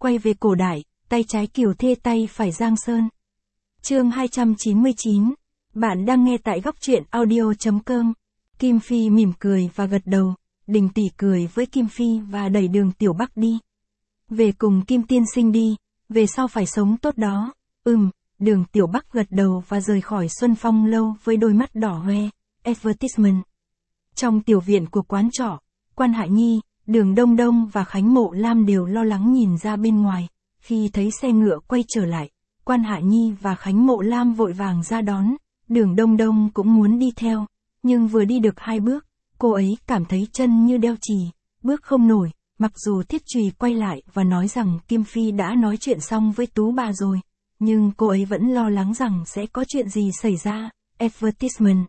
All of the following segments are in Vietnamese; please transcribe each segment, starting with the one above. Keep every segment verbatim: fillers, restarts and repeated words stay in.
quay về cổ đại, tay trái Kiều Thê tay phải Giang Sơn. Chương hai trăm chín mươi chín. Bạn đang nghe tại góc truyện audio chấm com. Kim Phi mỉm cười và gật đầu, Đình tỷ cười với Kim Phi và đẩy Đường Tiểu Bắc đi. Về cùng Kim tiên sinh đi, về sau phải sống tốt đó. Ừm, Đường Tiểu Bắc gật đầu và rời khỏi Xuân Phong lâu với đôi mắt đỏ hoe. Advertisement. Trong tiểu viện của quán trọ, Quan Hạ Nhi, Đường Đông Đông và Khánh Mộ Lam đều lo lắng nhìn ra bên ngoài. Khi thấy xe ngựa quay trở lại, Quan Hạ Nhi và Khánh Mộ Lam vội vàng ra đón. Đường Đông Đông cũng muốn đi theo, nhưng vừa đi được hai bước, cô ấy cảm thấy chân như đeo chì, bước không nổi. Mặc dù Thiết Trùy quay lại và nói rằng Kim Phi đã nói chuyện xong với Tú bà rồi, nhưng cô ấy vẫn lo lắng rằng sẽ có chuyện gì xảy ra. Advertisement.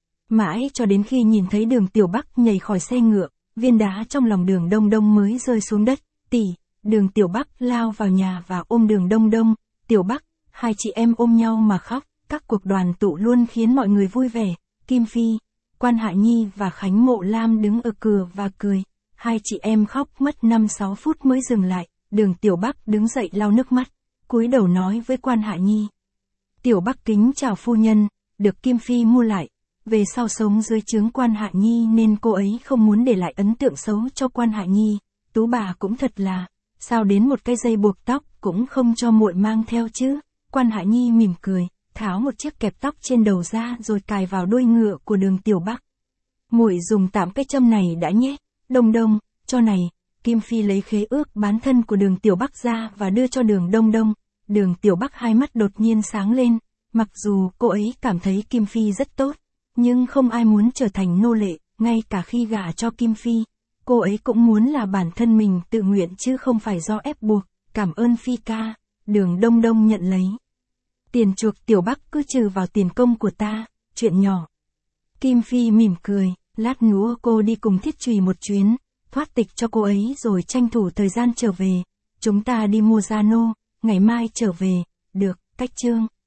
Mãi cho đến khi nhìn thấy Đường Tiểu Bắc nhảy khỏi xe ngựa, viên đá trong lòng Đường Đông Đông mới rơi xuống đất. Tỷ, Đường Tiểu Bắc lao vào nhà và ôm Đường Đông Đông. Tiểu Bắc, hai chị em ôm nhau mà khóc. Các cuộc đoàn tụ luôn khiến mọi người vui vẻ. Kim Phi, Quan Hạ Nhi và Khánh Mộ Lam đứng ở cửa và cười. Hai chị em khóc mất năm sáu phút mới dừng lại. Đường Tiểu Bắc đứng dậy lau nước mắt, cúi đầu nói với Quan Hạ Nhi. Tiểu Bắc kính chào phu nhân, được Kim Phi mua lại. Về sau sống dưới trướng Quan Hạ Nhi nên cô ấy không muốn để lại ấn tượng xấu cho Quan Hạ Nhi. Tú bà cũng thật là, sao đến một cây dây buộc tóc cũng không cho muội mang theo chứ. Quan Hạ Nhi mỉm cười, tháo một chiếc kẹp tóc trên đầu ra rồi cài vào đuôi ngựa của Đường Tiểu Bắc. Muội dùng tạm cái châm này đã nhé. Đông Đông, cho này. Kim Phi lấy khế ước bán thân của Đường Tiểu Bắc ra và đưa cho Đường Đông Đông. Đường Tiểu Bắc hai mắt đột nhiên sáng lên. Mặc dù cô ấy cảm thấy Kim Phi rất tốt, nhưng không ai muốn trở thành nô lệ. Ngay cả khi gả cho Kim Phi, cô ấy cũng muốn là bản thân mình tự nguyện chứ không phải do ép buộc. Cảm ơn Phi ca. Đường Đông Đông nhận lấy. Tiền chuộc Tiểu Bắc cứ trừ vào tiền công của ta, chuyện nhỏ. Kim Phi mỉm cười, lát nữa cô đi cùng Thiết Trùy một chuyến, thoát tịch cho cô ấy rồi tranh thủ thời gian trở về. Chúng ta đi mua gia nô, ngày mai trở về. Được, cách chương.